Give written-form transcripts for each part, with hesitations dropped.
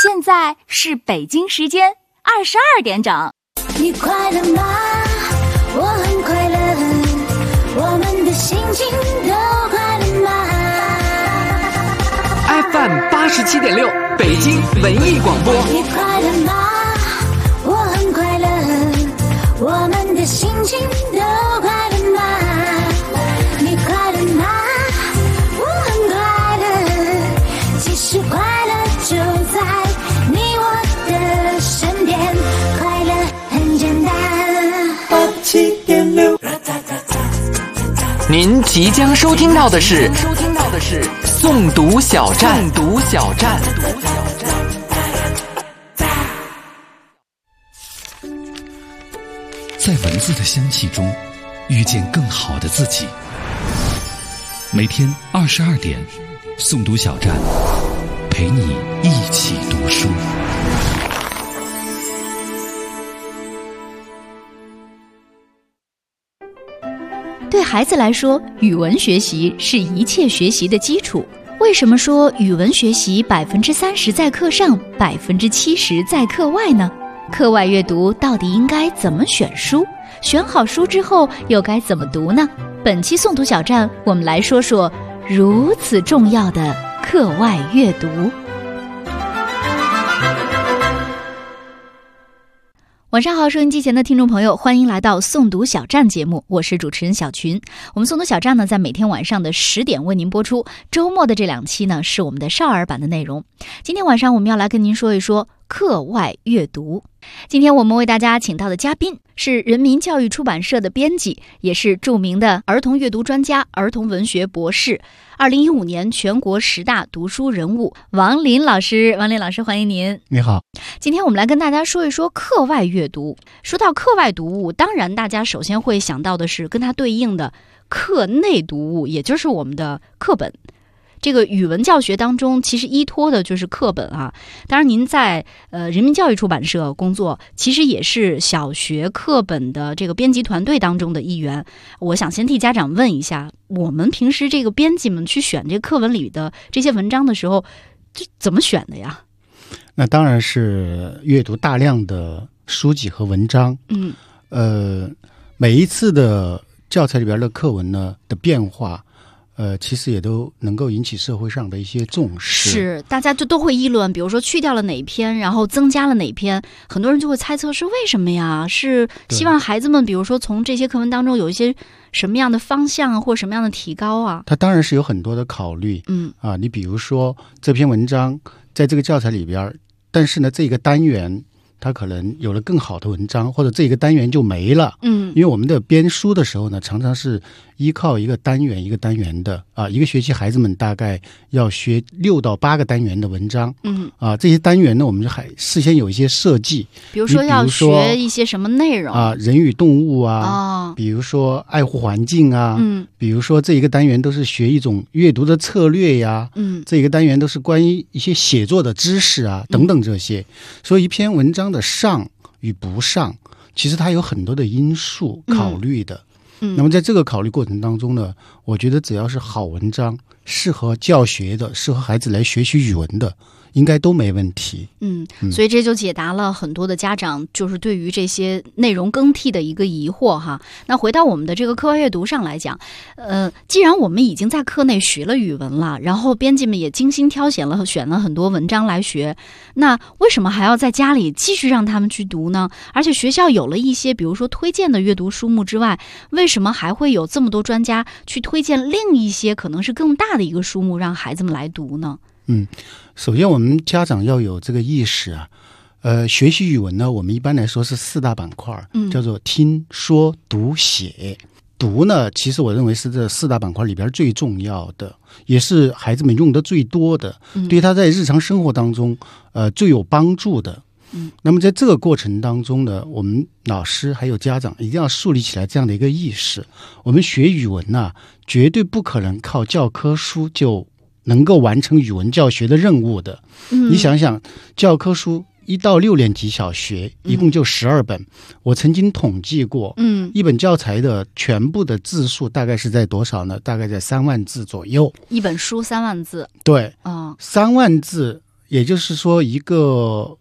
现在是北京时间22点整。 你快乐吗？我很快乐，我们的心情都快乐吗？ FM 87.6北京文艺广播。 你快乐吗？我很快乐，我们的心情都快乐吗？你快乐吗？我很快乐，其实快乐就在你我的身边，快乐很简单。87.6。 您即将收听到的是诵读小站。 在文字的香气中遇见更好的自己。每天22点，诵读小站陪你一起读书。 对孩子来说，语文学习是一切学习的基础。为什么说语文学习30%在课上，70%在课外呢？课外阅读到底应该怎么选书？选好书之后又该怎么读呢？本期诵读小站，我们来说说如此重要的课外阅读。晚上好，收音机前的听众朋友，欢迎来到诵读小站节目，我是主持人小群。我们诵读小站呢，在每天晚上的10点为您播出，周末的这2期呢，是我们的少儿版的内容。今天晚上我们要来跟您说一说课外阅读。今天我们为大家请到的嘉宾是人民教育出版社的编辑，也是著名的儿童阅读专家、儿童文学博士，2015年全国10大读书人物王林老师。王林老师，欢迎您。 你好。 今天我们来跟大家说一说课外阅读。说到课外读物，当然大家首先会想到的是跟它对应的课内读物，也就是我们的课本。这个语文教学当中，其实依托的就是课本啊。当然，您在人民教育出版社工作，其实也是小学课本的这个编辑团队当中的一员。我想先替家长问一下，我们平时这个编辑们去选这个课文里的这些文章的时候，这怎么选的呀？ 那当然是阅读大量的书籍和文章。每一次的教材里边的课文呢的变化。其实也都能够引起社会上的一些重视。 是，大家就都会议论，比如说去掉了哪篇，然后增加了哪篇，很多人就会猜测是为什么呀？是希望孩子们，比如说从这些课文当中有一些什么样的方向或什么样的提高啊？ 它当然是有很多的考虑。你比如说这篇文章在这个教材里边，但是呢，这个单元它可能有了更好的文章，或者这个单元就没了。因为我们的编书的时候呢，常常是依靠一个单元一个单元的一个学期孩子们大概要学6到8个单元的文章。这些单元呢，我们就还事先有一些设计， 比如说要学一些什么内容人与动物比如说爱护环境比如说这一个单元都是学一种阅读的策略呀，这一个单元都是关于一些写作的知识等等这些。所以一篇文章的上与不上，其实它有很多的因素考虑的。那么在这个考虑过程当中呢，我觉得只要是好文章，适合教学的，适合孩子来学习语文的，应该都没问题。 所以这就解答了很多的家长就是对于这些内容更替的一个疑惑哈。那回到我们的这个课外阅读上来讲，既然我们已经在课内学了语文了，然后编辑们也精心挑选了很多文章来学，那为什么还要在家里继续让他们去读呢？而且学校有了一些比如说推荐的阅读书目之外，为什么还会有这么多专家去推荐另一些可能是更大的一个书目让孩子们来读呢？ 首先我们家长要有这个意识学习语文呢，我们一般来说是4大板块，叫做听说读写。读呢，其实我认为是这4大板块里边最重要的，也是孩子们用的最多的，对他在日常生活当中最有帮助的。那么在这个过程当中呢，我们老师还有家长一定要树立起来这样的一个意识，我们学语文绝对不可能靠教科书就能够完成语文教学的任务的。你想想，教科书1到6年级小学一共就12本，我曾经统计过，一本教材的全部的字数大概是在多少呢？大概在3万字左右。 一本书3万字。 对，3万字也就是说一个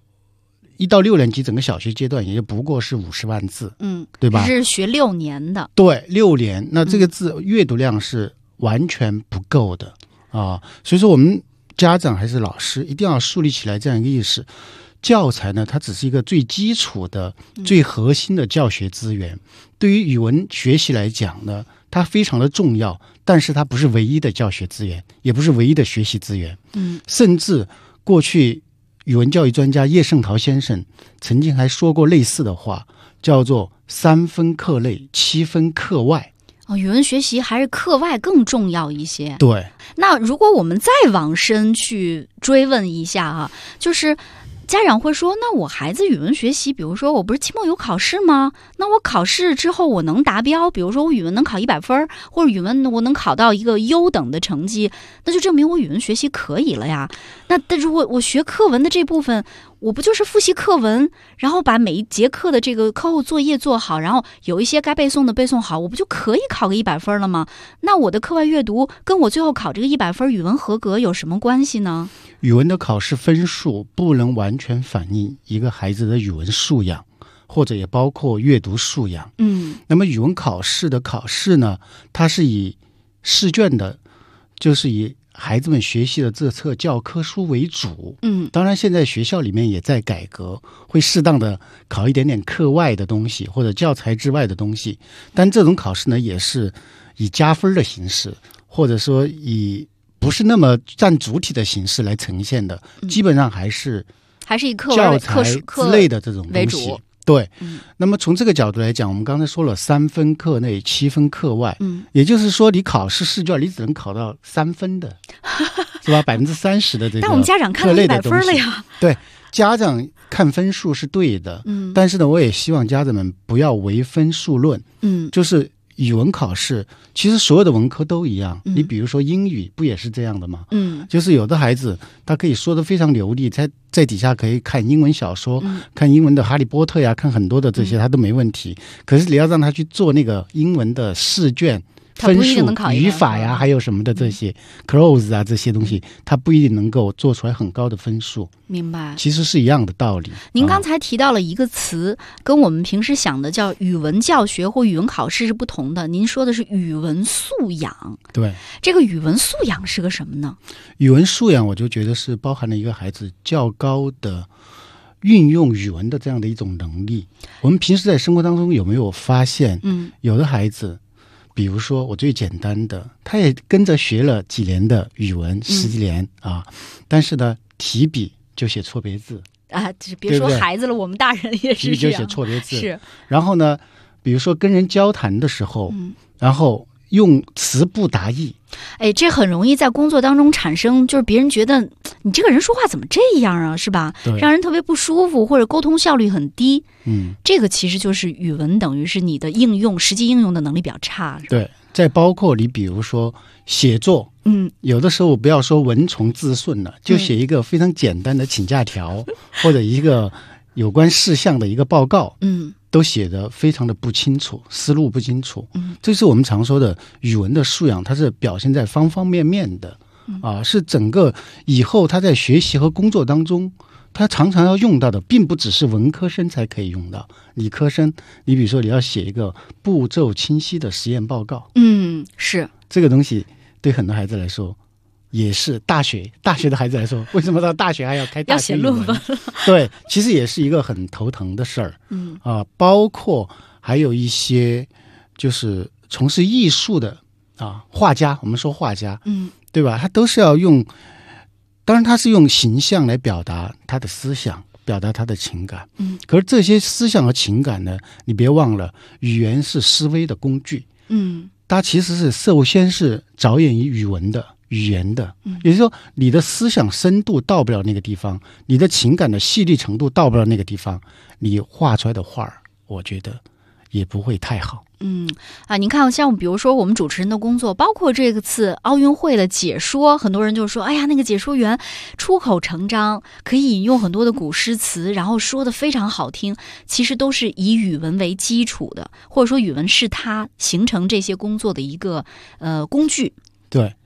1到6年级整个小学阶段也就不过是50万字，对吧？ 是学6年的， 对，6年，那这个字阅读量是完全不够的啊。所以说我们家长还是老师一定要树立起来这样一个意识。教材呢，它只是一个最基础的、最核心的教学资源。对于语文学习来讲呢，它非常的重要，但是它不是唯一的教学资源，也不是唯一的学习资源。甚至过去语文教育专家叶圣陶先生曾经还说过类似的话，叫做3分课内，7分课外。 语文学习还是课外更重要一些。 对。 那如果我们再往深去追问一下啊，就是家长会说，那我孩子语文学习，比如说我不是期末有考试吗？那我考试之后我能达标，比如说我语文能考100分，或者语文我能考到一个优等的成绩，那就证明我语文学习可以了呀。那但如果我学课文的这部分，我不就是复习课文，然后把每一节课的这个课后作业做好，然后有一些该背诵的背诵好，我不就可以考个100分了吗？那我的课外阅读跟我最后考这个100分语文合格有什么关系呢？ 语文的考试分数不能完全反映一个孩子的语文素养，或者也包括阅读素养。那么语文考试的考试呢，它是以试卷的，就是以孩子们学习的这册教科书为主。当然现在学校里面也在改革，会适当的考一点点课外的东西或者教材之外的东西，但这种考试呢也是以加分的形式，或者说以不是那么占主体的形式来呈现的，基本上还是以课教材之类的这种东西。对，那么从这个角度来讲，我们刚才说了3分课内7分课外，也就是说你考试试卷你只能考到3分的，是吧？30%的这个， 但我们家长看到100分了呀。 对，家长看分数是对的，但是呢，我也希望家长们不要唯分数论，就是语文考试，其实所有的文科都一样。你比如说英语不也是这样的吗？就是有的孩子他可以说得非常流利，在底下可以看英文小说，看英文的哈利波特呀，看很多的这些他都没问题。可是你要让他去做那个英文的试卷，分数、语法呀，还有什么的这些 close 啊这些东西，他不一定能够做出来很高的分数。 明白， 其实是一样的道理。 您刚才提到了一个词，跟我们平时想的叫语文教学或语文考试是不同的。您说的是语文素养。 对， 这个语文素养是个什么呢？ 语文素养，我就觉得是包含了一个孩子较高的运用语文的这样的一种能力。我们平时在生活当中有没有发现，有的孩子，比如说我最简单的，他也跟着学了几年的语文，10几年啊，但是呢，提笔就写错别字啊，别说孩子了，我们大人也是这样， 就写错别字。 是。 然后呢，比如说跟人交谈的时候，然后用词不达意。 这很容易在工作当中产生，就是别人觉得你这个人说话怎么这样啊，是吧？让人特别不舒服，或者沟通效率很低。这个其实就是语文等于是你的应用，实际应用的能力比较差。 对，再包括你比如说写作，有的时候不要说文从字顺了，就写一个非常简单的请假条，或者一个有关事项的一个报告，都写得非常的不清楚，思路不清楚。这是我们常说的语文的素养，它是表现在方方面面的，是整个以后他在学习和工作当中，他常常要用到的，并不只是文科生才可以用到，理科生，你比如说你要写一个步骤清晰的实验报告， 是这个东西对很多孩子来说。也是大学的孩子来说，为什么到大学还要开大学语文？ 要写论文？ 对，其实也是一个很头疼的事儿。包括还有一些就是从事艺术的画家，我们说画家，对吧？他都是要用，当然他是用形象来表达他的思想，表达他的情感。可是这些思想和情感呢，你别忘了，语言是思维的工具。它其实是首先是着眼于语言的，也就是说你的思想深度到不了那个地方，你的情感的细腻程度到不了那个地方，你画出来的画我觉得也不会太好。 您看，像比如说我们主持人的工作，包括这次奥运会的解说，很多人就说，哎呀，那个解说员出口成章，可以引用很多的古诗词，然后说的非常好听，其实都是以语文为基础的，或者说语文是他形成这些工作的一个工具。 对，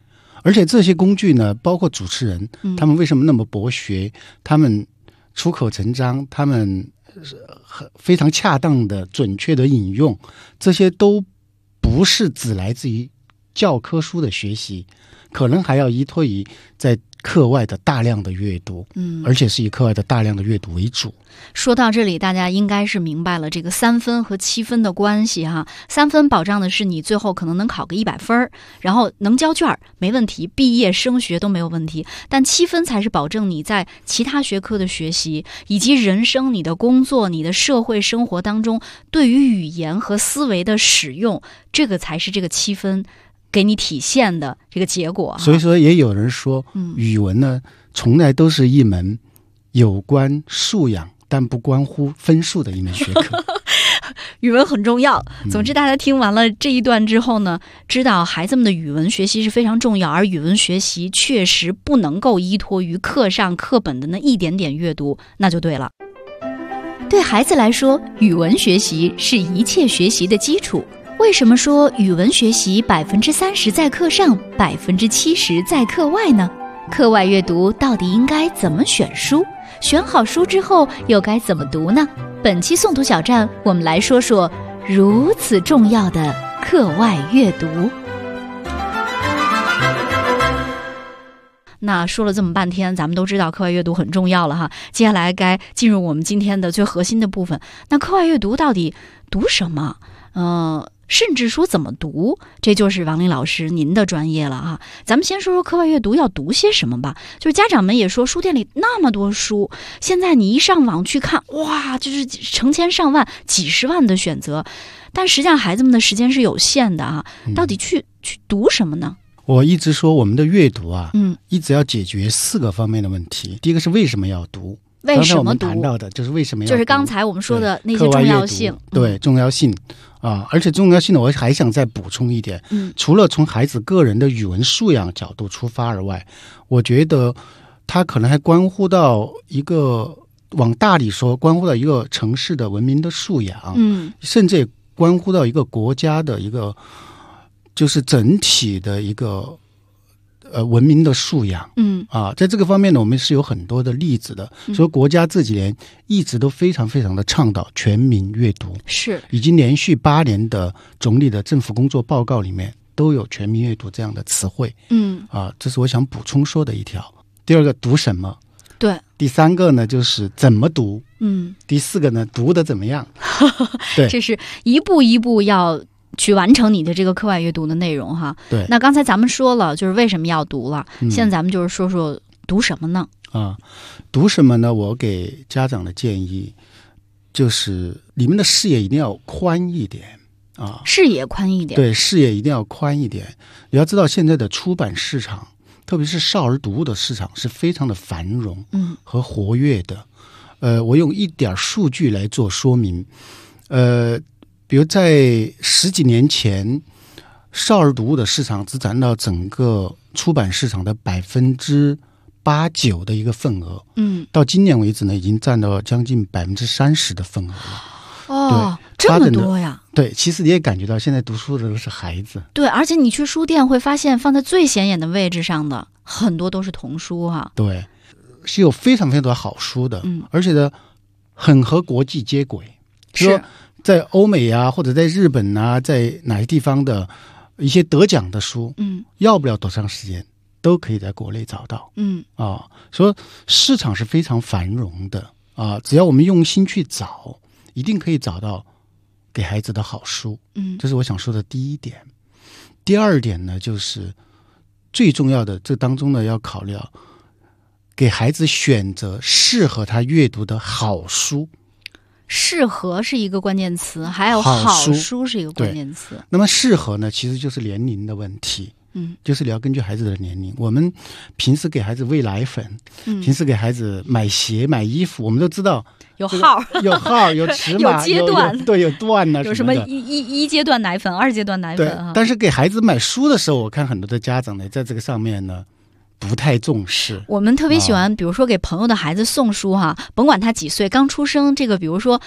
而且这些工具呢，包括主持人，他们为什么那么博学？他们出口成章，他们非常恰当的、准确的引用，这些都不是只来自于教科书的学习，可能还要依托于在课外的大量的阅读，而且是以课外的大量的阅读为主。 说到这里，大家应该是明白了这个3分和7分的关系哈。3分保障的是你最后可能能考个100分，然后能交卷没问题，毕业升学都没有问题。但7分才是保证你在其他学科的学习，以及人生、你的工作、你的社会生活当中对于语言和思维的使用，这个才是这个7分给你体现的这个结果。 所以说也有人说，语文呢从来都是一门有关素养但不关乎分数的一门学科。 语文很重要。总之大家听完了这一段之后呢，知道孩子们的语文学习是非常重要，而语文学习确实不能够依托于课上课本的那一点点阅读，那就对了。 对孩子来说，语文学习是一切学习的基础。为什么说语文学习30%在课上，70%在课外呢？课外阅读到底应该怎么选书？选好书之后又该怎么读呢？本期诵读小站，我们来说说如此重要的课外阅读。 那说了这么半天，咱们都知道课外阅读很重要了哈。接下来该进入我们今天的最核心的部分。那课外阅读到底读什么？甚至说怎么读，这就是王林老师您的专业了啊。咱们先说说课外阅读要读些什么吧。就是家长们也说，书店里那么多书，现在你一上网去看，哇，就是成千上万、几十万的选择。但实际上孩子们的时间是有限的啊，到底去读什么呢？ 我一直说我们的阅读啊，一直要解决4个方面的问题。第一个是为什么要读？ 为什么读？刚才我们谈到的就是为什么要读， 就是刚才我们说的那些重要性。 对，重要性啊，而且重要性呢，我还想再补充一点。除了从孩子个人的语文素养角度出发而外，我觉得它可能还关乎到一个，往大里说，关乎到一个城市的文明的素养，甚至也关乎到一个国家的一个，就是整体的一个文明的素养。在这个方面呢，我们是有很多的例子的。所以国家这几年一直都非常非常的倡导全民阅读， 是已经连续8年的总理的政府工作报告里面都有全民阅读这样的词汇。这是我想补充说的一条。第二个，读什么？ 对。 第3个呢，就是怎么读。第4个呢，读得怎么样？对， 这是一步一步要去完成你的这个课外阅读的内容哈。 对。 那刚才咱们说了，就是为什么要读了。现在咱们就是说说读什么呢？ 读什么呢？我给家长的建议就是你们的视野一定要宽一点啊， 视野宽一点。 对，视野一定要宽一点。你要知道，现在的出版市场，特别是少儿读物的市场是非常的繁荣和活跃的。我用一点数据来做说明。比如在10几年前，少儿读物的市场只占到整个出版市场的8%、9%的一个份额。到今年为止呢，已经占到将近30%的份额了。 这么多呀！ 对，其实你也感觉到现在读书的都是孩子。 对，而且你去书店会发现，放在最显眼的位置上的很多都是童书哈。 对，是有非常非常多好书的，而且呢，很和国际接轨。 是。 在欧美啊，或者在日本啊，在哪些地方的一些得奖的书，要不了多长时间都可以在国内找到。所以市场是非常繁荣的啊，只要我们用心去找，一定可以找到给孩子的好书。这是我想说的第一点。第二点呢，就是最重要的，这当中呢要考虑到给孩子选择适合他阅读的好书。 适合是一个关键词，还有好书是一个关键词。 那么适合呢，其实就是年龄的问题。就是你要根据孩子的年龄。我们平时给孩子喂奶粉，平时给孩子买鞋、买衣服，我们都知道有号、 有尺码、 有阶段， 对，有段呢， 有什么一阶段奶粉、2阶段奶粉。 对，但是给孩子买书的时候，我看很多的家长呢，在这个上面呢，不太重视。 我们特别喜欢，比如说给朋友的孩子送书哈，甭管他几岁，刚出生，这个比如说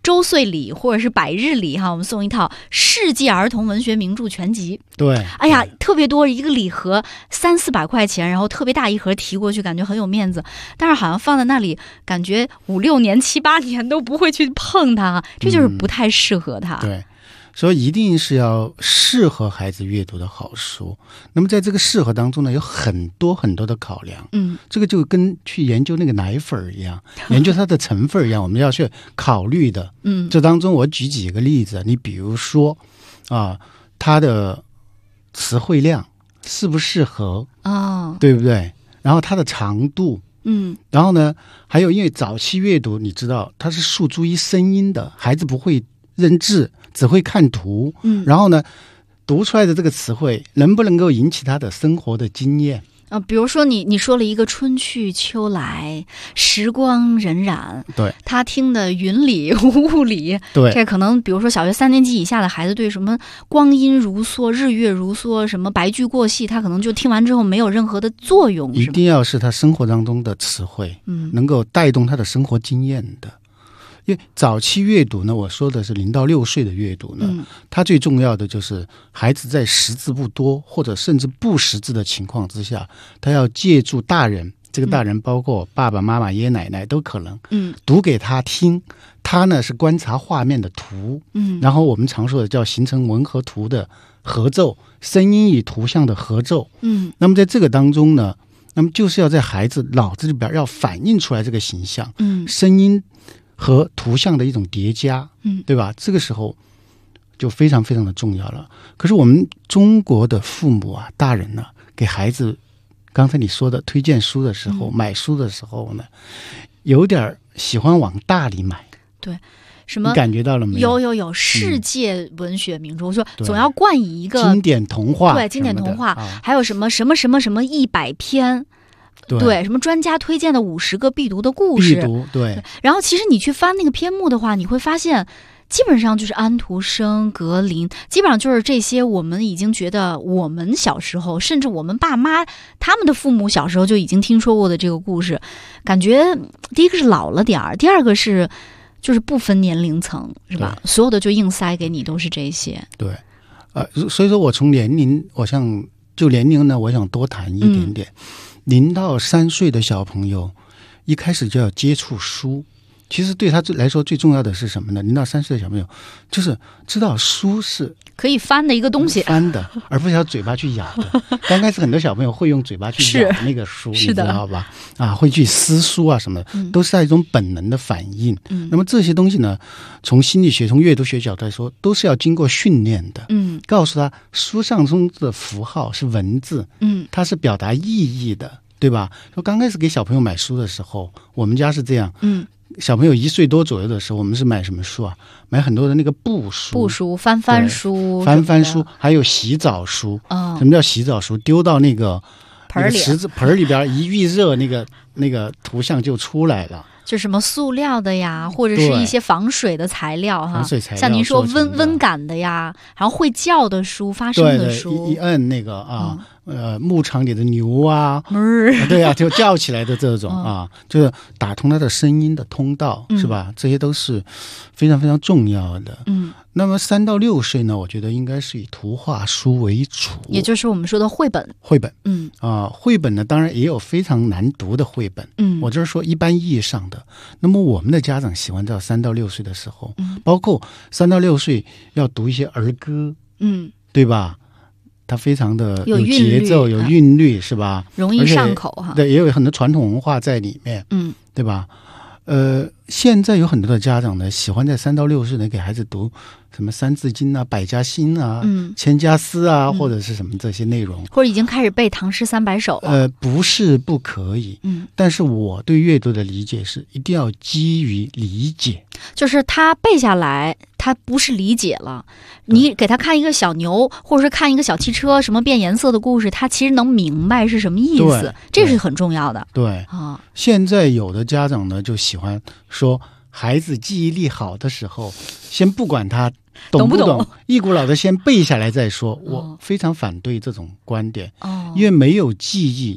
周岁礼或者是百日礼哈，我们送一套世纪儿童文学名著全集。 对， 哎呀，特别多，一个礼盒300-400块钱，然后特别大一盒提过去，感觉很有面子。但是好像放在那里，感觉5-6年、7-8年都不会去碰它，这就是不太适合他。 对。所以一定是要适合孩子阅读的好书。那么在这个适合当中呢，有很多很多的考量。这个就跟去研究那个奶粉一样，研究它的成分一样，我们要去考虑的。这当中我举几个例子，你比如说它的词汇量适不适合对不对？然后它的长度。然后呢，还有因为早期阅读，你知道它是诉诸于声音的，孩子不会认字，只会看图。然后呢，读出来的这个词汇能不能够引起他的生活的经验？ 比如说你说了一个春去秋来，时光荏苒， 对， 他听的云里雾里， 对， 这可能比如说小学3年级以下的孩子对什么光阴如梭、日月如梭、什么白驹过隙，他可能就听完之后没有任何的作用。 一定要是他生活当中的词汇，能够带动他的生活经验的。因为早期阅读呢，我说的是0到6岁的阅读呢，它最重要的就是孩子在识字不多或者甚至不识字的情况之下，他要借助大人，这个大人包括爸爸妈妈、爷爷奶奶都可能，读给他听，他呢是观察画面的图，然后我们常说的叫形成文和图的合奏，声音与图像的合奏，那么在这个当中呢，那么就是要在孩子脑子里边要反映出来这个形象，声音和图像的一种叠加，对吧？这个时候就非常非常的重要了。可是我们中国的父母啊、大人呢，给孩子刚才你说的推荐书的时候、买书的时候呢，有点喜欢往大里买。 对，什么？ 你感觉到了没有？ 有世界文学名著，我说总要冠以一个经典童话， 对，经典童话，还有什么100篇。对，什么专家推荐的50个必读的故事， 必读，对。 然后其实你去翻那个篇目的话，你会发现基本上就是安徒生、格林，基本上就是这些我们已经觉得我们小时候，甚至我们爸妈他们的父母小时候就已经听说过的这个故事，感觉第一个是老了点儿，第二个是就是不分年龄层，是吧？所有的就硬塞给你都是这些。 对，所以说我从年龄，我想呢，我想多谈一点点。0到3岁的小朋友一开始就要接触书，其实对他来说最重要的是什么呢？0到3岁的小朋友就是知道书是可以翻的一个东西， 翻的，而不是要嘴巴去咬的。刚开始很多小朋友会用嘴巴去咬那个书，你知道吧？会去撕书啊什么的，都是一种本能的反应。那么这些东西呢，从心理学、从阅读学角度来说，都是要经过训练的。告诉他书上中的符号是文字，它是表达意义的，对吧？说刚开始给小朋友买书的时候，我们家是这样，小朋友1岁多左右的时候，我们是买什么书啊？买很多的那个布书、 翻书、 还有洗澡书。什么叫洗澡书？丢到那个盆里边一预热，那个图像就出来了。 就什么塑料的呀，或者是一些防水的材料哈，像您说温感的呀，然后会叫的书、发声的书， 一摁那个牧场里的牛啊，对啊，就叫起来的这种就是打通它的声音的通道，是吧？这些都是非常非常重要的。那么3到6岁呢，我觉得应该是以图画书为主， 也就是我们说的绘本。绘本呢，当然也有非常难读的绘本。我这是说一般意义上的。那么我们的家长喜欢在3到6岁的时候，包括3到6岁要读一些儿歌，对吧？它非常的有节奏、有韵律，是吧？ 容易上口哈。 对，也有很多传统文化在里面，对吧？现在有很多的家长呢，喜欢在3到6岁呢给孩子读什么《三字经》啊、《百家姓》啊、千家诗啊，或者是什么这些内容， 或者已经开始背《唐诗300首》了。 不是不可以，但是我对阅读的理解是一定要基于理解， 就是他背下来，他不是理解了。你给他看一个小牛，或者是看一个小汽车，什么变颜色的故事，他其实能明白是什么意思，这是很重要的。 对现在有的家长呢就喜欢说，孩子记忆力好的时候，先不管他懂不懂，一股脑的先背下来再说。我非常反对这种观点，因为没有记忆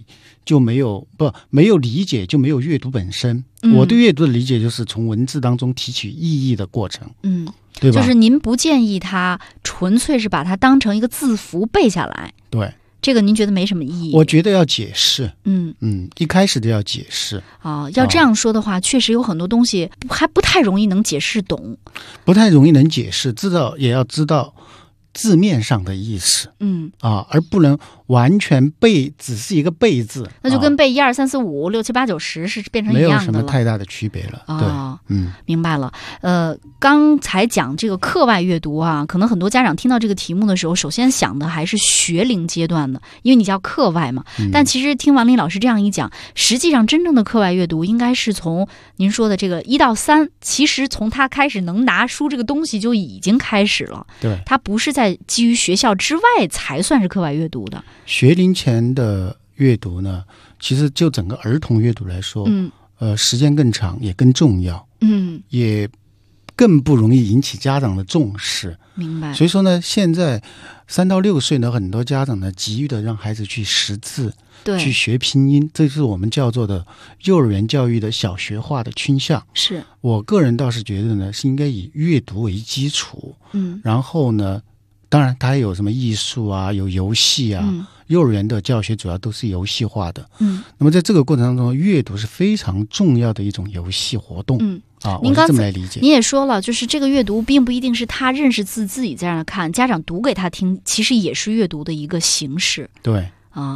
就没有理解，就没有阅读本身。我对阅读的理解就是从文字当中提取意义的过程，对吧？ 就是您不建议他纯粹是把它当成一个字符背下来， 对， 这个您觉得没什么意义？ 我觉得要解释，一开始就要解释要这样说的话，确实有很多东西还不太容易能解释懂， 不太容易能解释，也要知道字面上的意思，而不能完全背，只是一个背字， 那就跟背1、2、3、4、5、6、7、8、9、10是变成一样的了， 没有什么太大的区别了。对， 明白了。刚才讲这个课外阅读啊，可能很多家长听到这个题目的时候，首先想的还是学龄阶段的，因为你叫课外嘛。但其实听王林老师这样一讲，实际上真正的课外阅读应该是从您说的这个1到3，其实从他开始能拿书这个东西就已经开始了。对，他不是在基于学校之外才算是课外阅读的。 学龄前的阅读呢，其实就整个儿童阅读来说，时间更长，也更重要，也更不容易引起家长的重视。 明白。 所以说呢，现在3到6岁呢，很多家长呢急于的让孩子去识字，去学拼音，这是我们叫做的幼儿园教育的小学化的倾向。 是我个人倒是觉得呢，是应该以阅读为基础，然后呢，当然它还有什么艺术啊，有游戏啊，幼儿园的教学主要都是游戏化的，那么在这个过程当中，阅读是非常重要的一种游戏活动，我是这么来理解。 您也说了，就是这个阅读并不一定是他认识字自己在那看，家长读给他听，其实也是阅读的一个形式。 对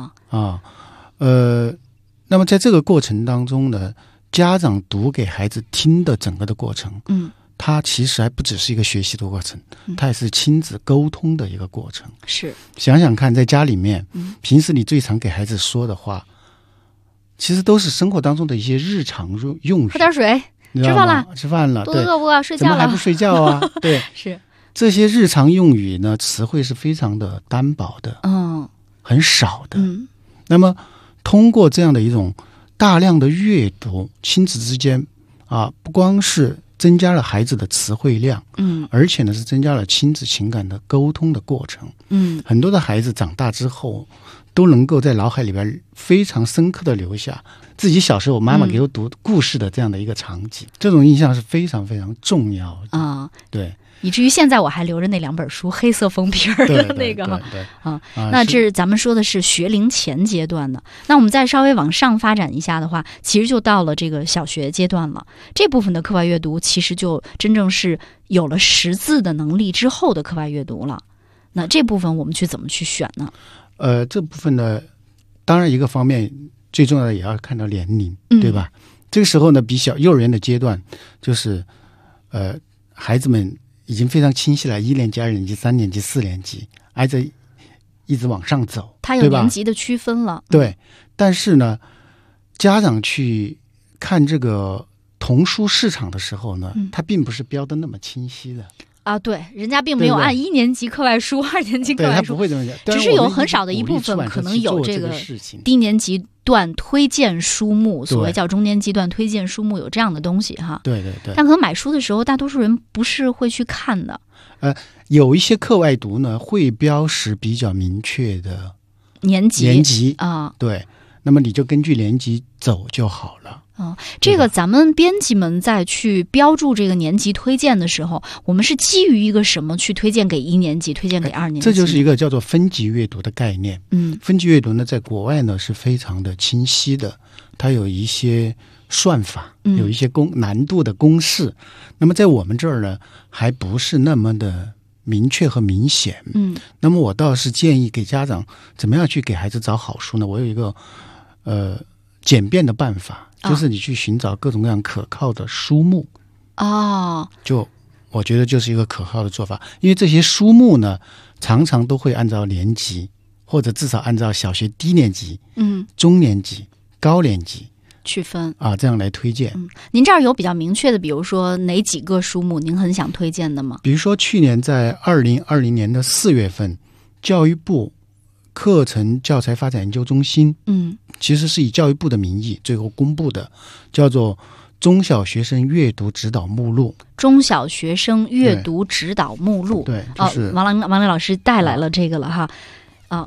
那么在这个过程当中呢，家长读给孩子听的整个的过程，它其实还不只是一个学习的过程，它也是亲子沟通的一个过程。 是， 想想看，在家里面，平时你最常给孩子说的话，其实都是生活当中的一些日常用语。 喝点水，吃饭了， 对， 饿不饿？睡觉了？ 怎么还不睡觉啊？对， 是这些日常用语呢，词汇是非常的单薄的，很少的。那么通过这样的一种大量的阅读，亲子之间不光是增加了孩子的词汇量，而且呢是增加了亲子情感的沟通的过程。很多的孩子长大之后都能够在脑海里边非常深刻的留下自己小时候妈妈给我读故事的这样的一个场景，这种印象是非常非常重要的对。 以至于现在我还留着那2本书，黑色封皮的那个那这咱们说的是学龄前阶段的。那我们再稍微往上发展一下的话，其实就到了这个小学阶段了。这部分的课外阅读其实就真正是有了识字的能力之后的课外阅读了。那这部分我们怎么去选呢？ 这部分呢，当然一个方面最重要的也要看到年龄，对吧？这个时候呢，比幼儿园的阶段，就是孩子们已经非常清晰了，1年级、2年级、3年级、4年级，挨着一直往上走， 它有年级的区分了。 对，但是呢，家长去看这个童书市场的时候呢，它并不是标的那么清晰的。 对，人家并没有按1年级课外书、2年级课外书， 他不会这么讲， 只是有很少的一部分可能有这个低年级段推荐书目，所谓叫中年级段推荐书目，有这样的东西哈。 对。 但可能买书的时候，大多数人不是会去看的。 有一些课外读呢，会标识比较明确的年级对，那么你就根据年级走就好了。 这个咱们编辑们在去标注这个年级推荐的时候，我们是基于一个什么去推荐给1年级，推荐给2年级？ 这就是一个叫做分级阅读的概念。分级阅读呢，在国外呢是非常的清晰的，它有一些算法，有一些难度的公式。那么在我们这儿呢，还不是那么的明确和明显。那么我倒是建议给家长怎么样去给孩子找好书呢？我有一个简便的办法，就是你去寻找各种各样可靠的书目。就我觉得就是一个可靠的做法，因为这些书目呢，常常都会按照年级，或者至少按照小学低年级、中年级、高年级区分这样来推荐。 您这儿有比较明确的，比如说哪几个书目您很想推荐的吗？ 比如说去年在2020年的4月份，教育部课程教材发展研究中心其实是以教育部的名义最后公布的，叫做中小学生阅读指导目录。 中小学生阅读指导目录。 对，就是王林老师带来了这个了哈。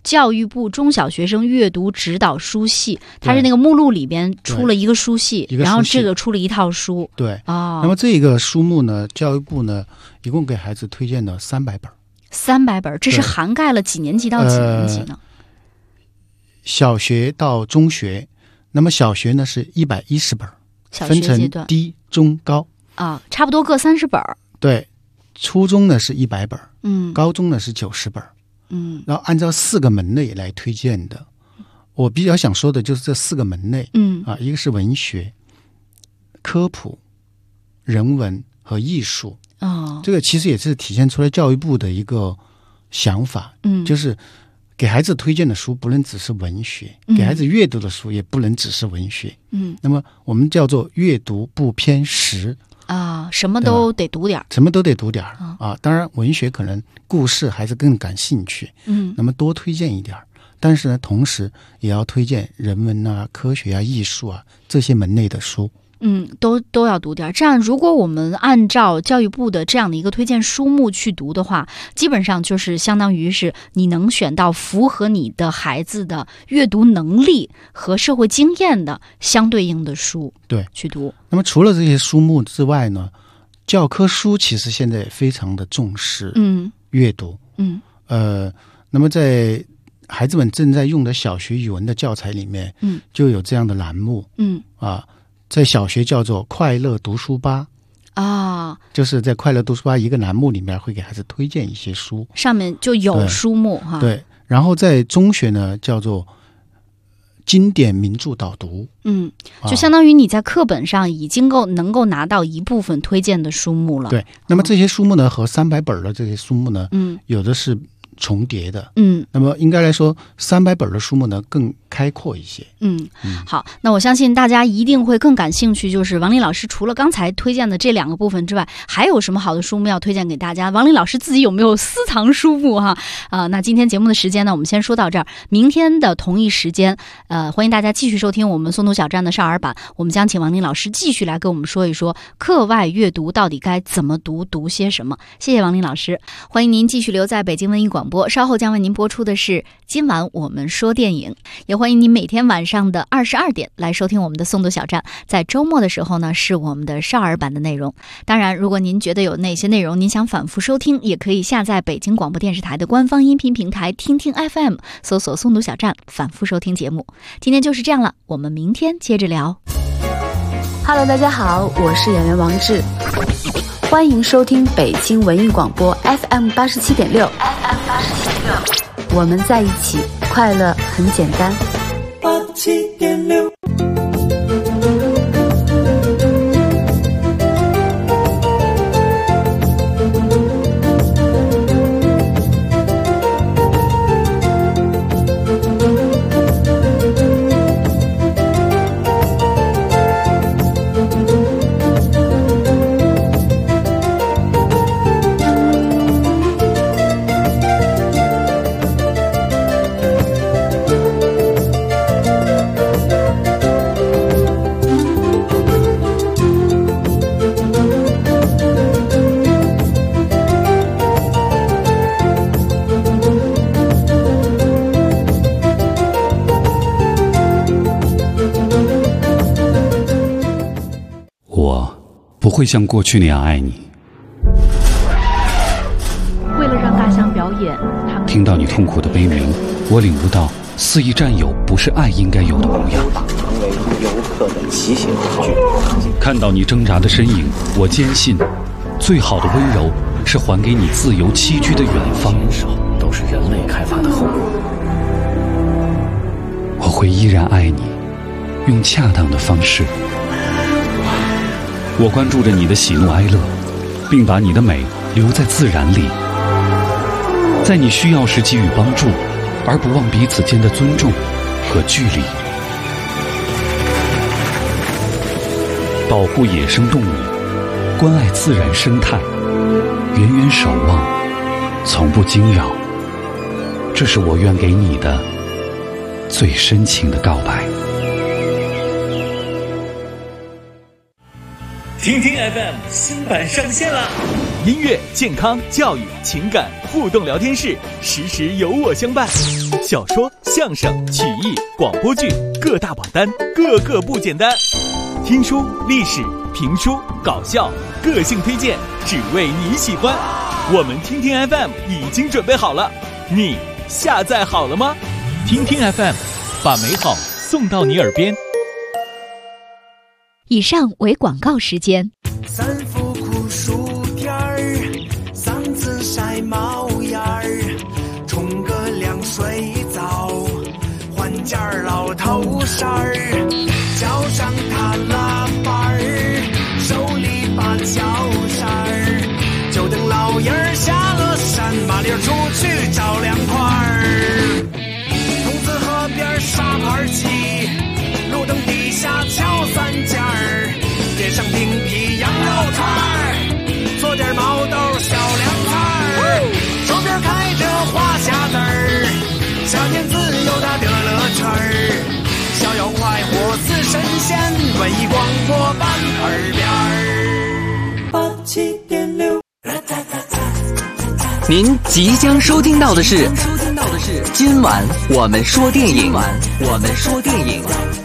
教育部中小学生阅读指导书系，它是那个目录里边出了一个书系，然后这个出了一套书。 对那么这个书目呢，教育部呢一共给孩子推荐了300本。 300本，这是涵盖了几年级到几年级呢？ 小学到中学，那么小学呢是110本，分成低、中、高差不多各30本。 对，初中呢是100本，高中呢是90本。然后按照4个门类来推荐的。我比较想说的就是这4个门类，一个是文学、科普、人文和艺术。这个其实也是体现出来教育部的一个想法，就是给孩子推荐的书不能只是文学，给孩子阅读的书也不能只是文学。那么我们叫做阅读不偏食。 什么都得读点， 什么都得读点当然文学可能故事还是更感兴趣，那么多推荐一点。但是呢，同时也要推荐人文啊、科学啊、艺术啊这些门类的书。 都要读点。这样，如果我们按照教育部的这样的一个推荐书目去读的话，基本上就是相当于是你能选到符合你的孩子的阅读能力和社会经验的相对应的书， 对， 去读。 那么除了这些书目之外呢，教科书其实现在也非常的重视阅读。那么在孩子们正在用的小学语文的教材里面，就有这样的栏目，在小学叫做快乐读书吧就是在快乐读书吧一个栏目里面会给孩子推荐一些书，上面就有书目对，然后在中学呢叫做经典名著导读， 就相当于你在课本上已经能够拿到一部分推荐的书目了。 对，那么这些书目呢和300本的这些书目呢，有的是重叠的，那么应该来说300本的书目呢更开阔一些。 好，那我相信大家一定会更感兴趣，就是王林老师除了刚才推荐的这2个部分之外，还有什么好的书目要推荐给大家？王林老师自己有没有私藏书目那今天节目的时间呢，我们先说到这儿。明天的同一时间，欢迎大家继续收听我们诵读小站的少儿版，我们将请王林老师继续来跟我们说一说课外阅读到底该怎么读，读些什么。谢谢王林老师，欢迎您继续留在北京文艺广播，稍后将为您播出的是今晚我们说电影，也欢迎您每天晚上的22点来收听我们的诵读小站，在周末的时候呢是我们的少儿版的内容。当然如果您觉得有哪些内容您想反复收听，也可以下载北京广播电视台的官方音频平台听听 FM， 搜索诵读小站反复收听节目。今天就是这样了，我们明天接着聊。 Hello， 大家好，我是演员王志，欢迎收听北京文艺广播 FM 87.6，我们在一起，快乐很简单。87.6。 不会像过去那样爱你。 为了让大象表演，他们听到你痛苦的悲鸣，我领悟到肆意占有不是爱应该有的模样。 成为游客的骑行工具。 看到你挣扎的身影，我坚信，最好的温柔是还给你自由栖居的远方。 都是人类开发的后果。 我会依然爱你，用恰当的方式。我关注着你的喜怒哀乐，并把你的美留在自然里，在你需要时给予帮助，而不忘彼此间的尊重和距离。保护野生动物，关爱自然生态，远远守望，从不惊扰，这是我愿给你的最深情的告白。 听听 FM 新版上线了，音乐、健康、教育、情感互动聊天室，时时有我相伴。 小说、相声、曲艺、广播剧各大榜单，个个不简单。听书、历史、评书、搞笑，个性推荐，只为你喜欢。我们听听 FM 已经准备好了，你下载好了吗？听听 FM， 把美好送到你耳边。 以上为广告时间。 三伏酷暑天儿，嗓子晒冒烟儿，冲个凉水澡，换件老头衫儿，脚上踏拉板儿，手里把脚扇儿，就等老爷儿下了山，麻溜出去找凉快儿。筒子河边沙盘棋，路灯底下敲三件儿，街上订批羊肉串儿，做点毛豆小凉菜儿，手边开着花匣子儿，夏天自由的乐乐圈儿，逍遥快活似神仙，文艺广播伴耳边儿87.6。 您即将收听到的是今晚我们说电影。